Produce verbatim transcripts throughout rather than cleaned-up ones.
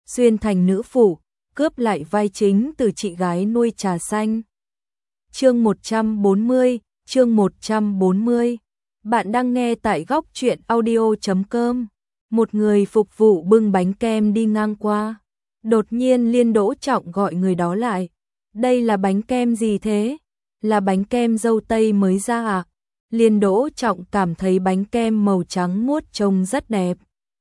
xuyên thành nữ phụ, cướp lại vai chính từ chị gái nuôi trà xanh. Chương một trăm bốn mươi, chương một trăm bốn mươi. Bạn đang nghe tại góc truyện audio chấm com. Một người phục vụ bưng bánh kem đi ngang qua. Đột nhiên Liên Đỗ Trọng gọi người đó lại. Đây là bánh kem gì thế? Là bánh kem dâu tây mới ra à? Liên Đỗ Trọng cảm thấy bánh kem màu trắng muốt trông rất đẹp.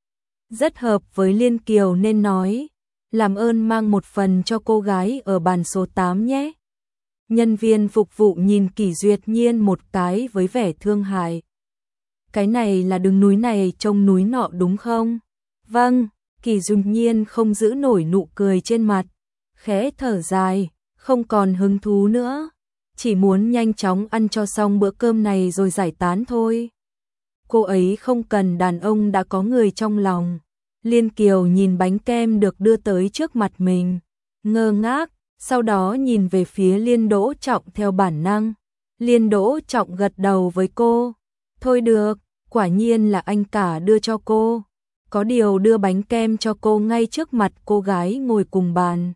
Rất hợp với Liên Kiều nên nói. Làm ơn mang một phần cho cô gái ở bàn số tám nhé. Nhân viên phục vụ nhìn Kỷ Duyệt Nhiên một cái với vẻ thương hại. Cái này là đường núi này trông núi nọ đúng không? Vâng, Kỷ Duyệt Nhiên không giữ nổi nụ cười trên mặt. Khẽ thở dài, không còn hứng thú nữa. Chỉ muốn nhanh chóng ăn cho xong bữa cơm này rồi giải tán thôi. Cô ấy không cần đàn ông đã có người trong lòng. Liên Kiều nhìn bánh kem được đưa tới trước mặt mình, ngơ ngác, sau đó nhìn về phía Liên Đỗ Trọng theo bản năng. Liên Đỗ Trọng gật đầu với cô. Thôi được, quả nhiên là anh cả đưa cho cô. Có điều đưa bánh kem cho cô ngay trước mặt cô gái ngồi cùng bàn.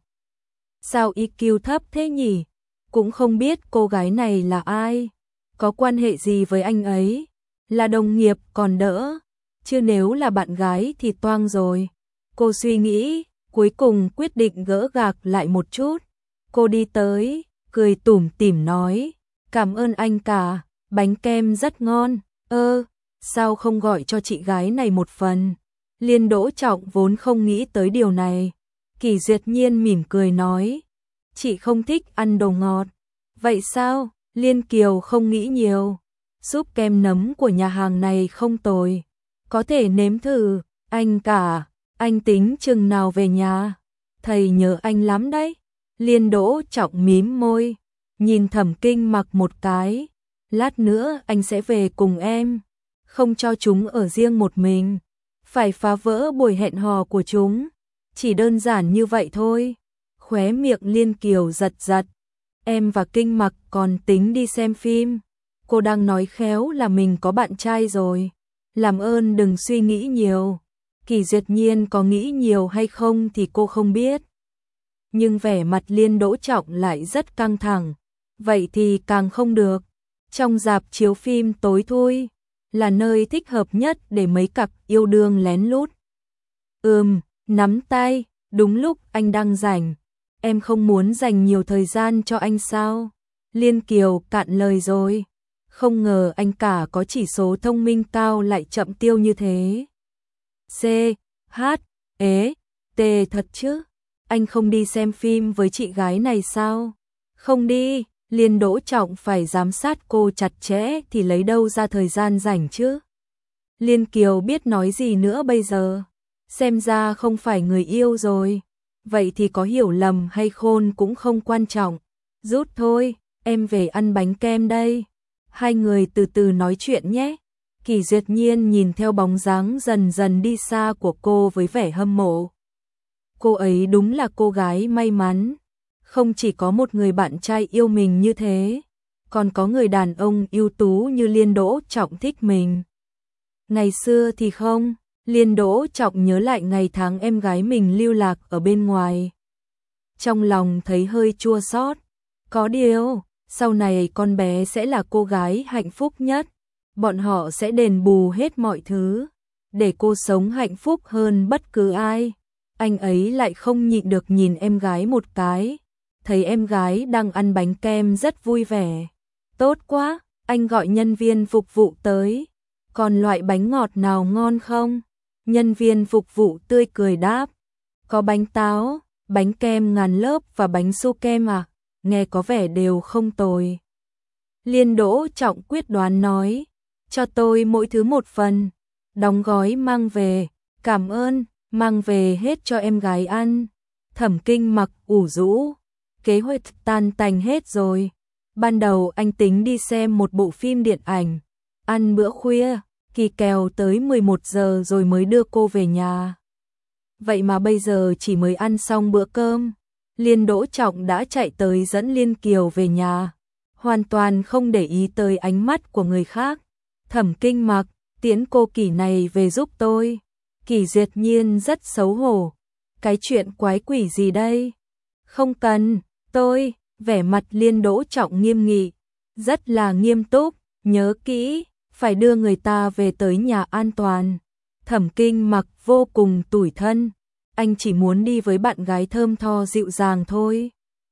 Sao i kiu thấp thế nhỉ? Cũng không biết cô gái này là ai, có quan hệ gì với anh ấy, là đồng nghiệp còn đỡ, chứ nếu là bạn gái thì toang rồi. Cô suy nghĩ, cuối cùng quyết định gỡ gạc lại một chút. Cô đi tới, cười tủm tỉm nói, cảm ơn anh cả, bánh kem rất ngon. Ơ, sao không gọi cho chị gái này một phần? Liên Đỗ Trọng vốn không nghĩ tới điều này. Kỷ Duyệt Nhiên mỉm cười nói, chị không thích ăn đồ ngọt. Vậy sao? Liên Kiều không nghĩ nhiều. Súp kem nấm của nhà hàng này không tồi. Có thể nếm thử. Anh cả, anh tính chừng nào về nhà? Thầy nhớ anh lắm đấy. Liên Đỗ Trọng mím môi, nhìn Thẩm Kinh Mặc một cái. Lát nữa anh sẽ về cùng em. Không cho chúng ở riêng một mình. Phải phá vỡ buổi hẹn hò của chúng. Chỉ đơn giản như vậy thôi. Khóe miệng Liên Kiều giật giật. Em và Kinh Mặc còn tính đi xem phim. Cô đang nói khéo là mình có bạn trai rồi. Làm ơn đừng suy nghĩ nhiều. Kỷ Duyệt Nhiên có nghĩ nhiều hay không thì cô không biết. Nhưng vẻ mặt Liên Đỗ Trọng lại rất căng thẳng. Vậy thì càng không được. Trong rạp chiếu phim tối thui là nơi thích hợp nhất để mấy cặp yêu đương lén lút. Ừm, nắm tay, đúng lúc anh đang rảnh. Em không muốn dành nhiều thời gian cho anh sao? Liên Kiều cạn lời rồi. Không ngờ anh cả có chỉ số thông minh cao lại chậm tiêu như thế. C, H, E, T thật chứ? Anh không đi xem phim với chị gái này sao? Không đi, Liên Đỗ Trọng phải giám sát cô chặt chẽ thì lấy đâu ra thời gian rảnh chứ? Liên Kiều biết nói gì nữa bây giờ? Xem ra không phải người yêu rồi. Vậy thì có hiểu lầm hay khôn cũng không quan trọng. Rút thôi, em về ăn bánh kem đây. Hai người từ từ nói chuyện nhé. Kỷ Duyệt Nhiên nhìn theo bóng dáng dần dần đi xa của cô với vẻ hâm mộ. Cô ấy đúng là cô gái may mắn. Không chỉ có một người bạn trai yêu mình như thế, còn có người đàn ông ưu tú như Liên Đỗ Trọng thích mình. Ngày xưa thì không. Liên Đỗ Trọng nhớ lại ngày tháng em gái mình lưu lạc ở bên ngoài. Trong lòng thấy hơi chua xót. Có điều, sau này con bé sẽ là cô gái hạnh phúc nhất. Bọn họ sẽ đền bù hết mọi thứ, để cô sống hạnh phúc hơn bất cứ ai. Anh ấy lại không nhịn được nhìn em gái một cái. Thấy em gái đang ăn bánh kem rất vui vẻ. Tốt quá, anh gọi nhân viên phục vụ tới. Còn loại bánh ngọt nào ngon không? Nhân viên phục vụ tươi cười đáp. Có bánh táo, bánh kem ngàn lớp và bánh su kem à? Nghe có vẻ đều không tồi. Liên Đỗ Trọng quyết đoán nói. Cho tôi mỗi thứ một phần. Đóng gói mang về. Cảm ơn, mang về hết cho em gái ăn. Thẩm Kinh Mặc ủ rũ. Kế hoạch tan tành hết rồi. Ban đầu anh tính đi xem một bộ phim điện ảnh. Ăn bữa khuya. Kỳ kèo tới mười một giờ rồi mới đưa cô về nhà. Vậy mà bây giờ chỉ mới ăn xong bữa cơm, Liên Đỗ Trọng đã chạy tới dẫn Liên Kiều về nhà, hoàn toàn không để ý tới ánh mắt của người khác. Thẩm Kinh Mặc, tiễn cô Kỷ này về giúp tôi. Kỷ Duyệt Nhiên rất xấu hổ. cái chuyện quái quỷ gì đây? Không cần, tôi, vẻ mặt Liên Đỗ Trọng nghiêm nghị, rất là nghiêm túc, nhớ kỹ, phải đưa người ta về tới nhà an toàn. Thẩm Kinh Mặc vô cùng tủi thân, anh chỉ muốn đi với bạn gái thơm tho dịu dàng thôi.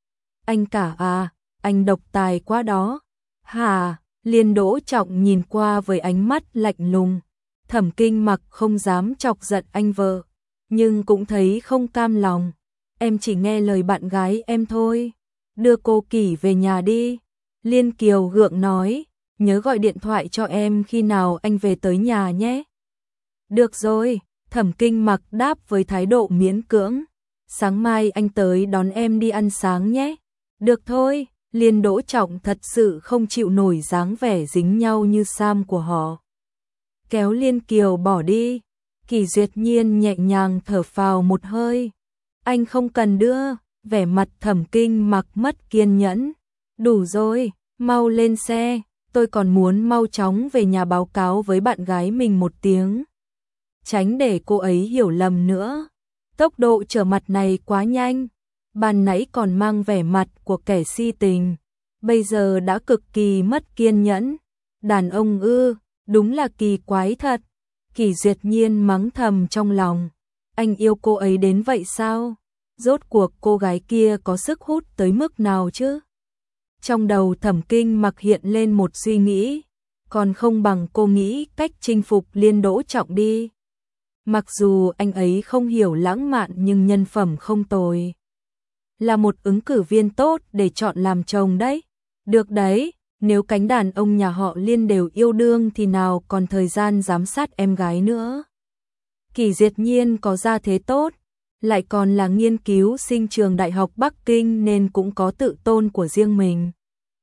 Anh cả à, anh độc tài quá đó. Hả? Liên Đỗ Trọng nhìn qua với ánh mắt lạnh lùng. Thẩm Kinh Mặc không dám chọc giận anh vợ, nhưng cũng thấy không cam lòng. Em chỉ nghe lời bạn gái em thôi. Đưa cô Kỳ về nhà đi. Liên Kiều gượng nói, nhớ gọi điện thoại cho em khi nào anh về tới nhà nhé. Được rồi, Thẩm Kinh Mặc đáp với thái độ miễn cưỡng. Sáng mai anh tới đón em đi ăn sáng nhé. Được thôi, Liên Đỗ Trọng thật sự không chịu nổi dáng vẻ dính nhau như Sam của họ. Kéo Liên Kiều bỏ đi, Kỳ Duyệt Nhiên nhẹ nhàng thở phào một hơi. Anh không cần đưa, vẻ mặt Thẩm Kinh Mặc mất kiên nhẫn. Đủ rồi, mau lên xe, tôi còn muốn mau chóng về nhà báo cáo với bạn gái mình một tiếng. Tránh để cô ấy hiểu lầm nữa. Tốc độ trở mặt này quá nhanh, ban nãy còn mang vẻ mặt của kẻ si tình, bây giờ đã cực kỳ mất kiên nhẫn. Đàn ông ư, đúng là kỳ quái thật. Kỳ Duyệt Nhiên mắng thầm trong lòng, anh yêu cô ấy đến vậy sao? Rốt cuộc cô gái kia có sức hút tới mức nào chứ? Trong đầu Thẩm Kinh Mặc hiện lên một suy nghĩ, còn không bằng cô nghĩ cách chinh phục Liên Đỗ Trọng đi. Mặc dù anh ấy không hiểu lãng mạn nhưng nhân phẩm không tồi, là một ứng cử viên tốt để chọn làm chồng đấy. Được đấy, nếu cánh đàn ông nhà họ Liên đều yêu đương thì nào còn thời gian giám sát em gái nữa. Kỳ Duyệt Nhiên có gia thế tốt, lại còn là nghiên cứu sinh trường Đại học Bắc Kinh nên cũng có tự tôn của riêng mình.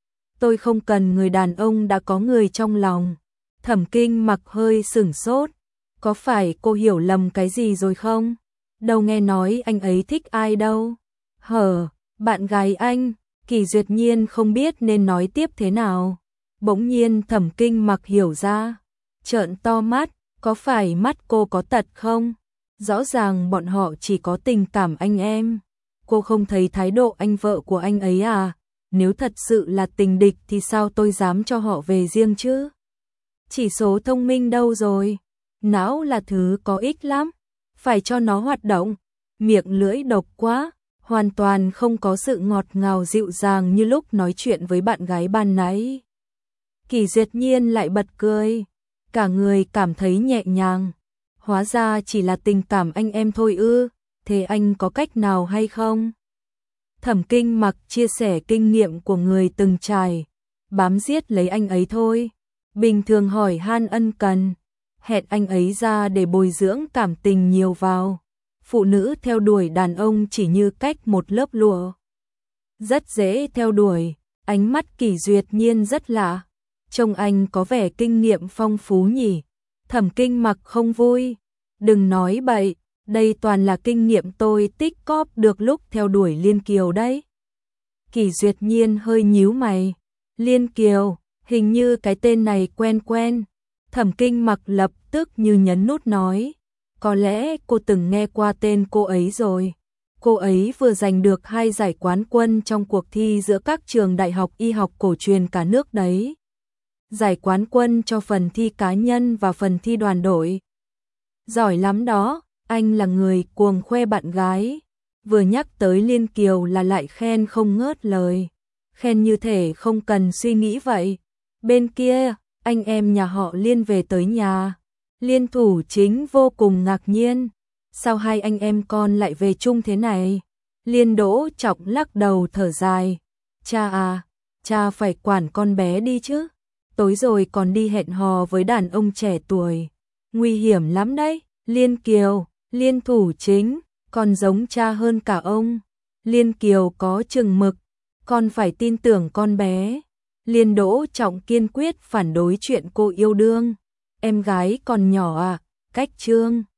Tôi không cần người đàn ông đã có người trong lòng. Thẩm Kinh Mặc hơi sửng sốt. Có phải cô hiểu lầm cái gì rồi không? Đâu nghe nói anh ấy thích ai đâu. Hờ, bạn gái anh. Kỳ Duyệt Nhiên không biết nên nói tiếp thế nào. Bỗng nhiên Thẩm Kinh Mặc hiểu ra, trợn to mắt, có phải mắt cô có tật không? Rõ ràng bọn họ chỉ có tình cảm anh em. Cô không thấy thái độ anh vợ của anh ấy à? Nếu thật sự là tình địch thì sao tôi dám cho họ về riêng chứ? Chỉ số thông minh đâu rồi? Não là thứ có ích lắm, phải cho nó hoạt động. Miệng lưỡi độc quá, hoàn toàn không có sự ngọt ngào dịu dàng như lúc nói chuyện với bạn gái ban nãy. Kỳ Duyệt Nhiên lại bật cười, cả người cảm thấy nhẹ nhàng. Hóa ra chỉ là tình cảm anh em thôi ư, thế anh có cách nào hay không? Thẩm Kinh Mặc chia sẻ kinh nghiệm của người từng trải, bám giết lấy anh ấy thôi. Bình thường hỏi han ân cần, hẹn anh ấy ra để bồi dưỡng cảm tình nhiều vào. Phụ nữ theo đuổi đàn ông chỉ như cách một lớp lụa, rất dễ theo đuổi. Ánh mắt Kỳ Duyệt Nhiên rất lạ, trông anh có vẻ kinh nghiệm phong phú nhỉ. Thẩm Kinh Mặc không vui, đừng nói bậy, đây toàn là kinh nghiệm tôi tích cóp được lúc theo đuổi Liên Kiều đấy. Kỳ Duyệt Nhiên hơi nhíu mày, Liên Kiều, hình như cái tên này quen quen. Thẩm Kinh Mặc lập tức như nhấn nút nói, có lẽ cô từng nghe qua tên cô ấy rồi. Cô ấy vừa giành được hai giải quán quân trong cuộc thi giữa các trường đại học y học cổ truyền cả nước đấy. Giải quán quân cho phần thi cá nhân và phần thi đoàn đội. Giỏi lắm đó, anh là người cuồng khoe bạn gái. Vừa nhắc tới Liên Kiều là lại khen không ngớt lời. Khen như thể không cần suy nghĩ vậy. Bên kia, anh em nhà họ Liên về tới nhà. Liên Thủ Chính vô cùng ngạc nhiên. Sao hai anh em con lại về chung thế này? Liên Đỗ Trọng lắc đầu thở dài. Cha à, cha phải quản con bé đi chứ. Tối rồi còn đi hẹn hò với đàn ông trẻ tuổi. Nguy hiểm lắm đấy. Liên Kiều, Liên Thủ Chính, còn giống cha hơn cả ông. Liên Kiều có chừng mực, con phải tin tưởng con bé. Liên Đỗ Trọng kiên quyết phản đối chuyện cô yêu đương. Em gái còn nhỏ à, cách trương.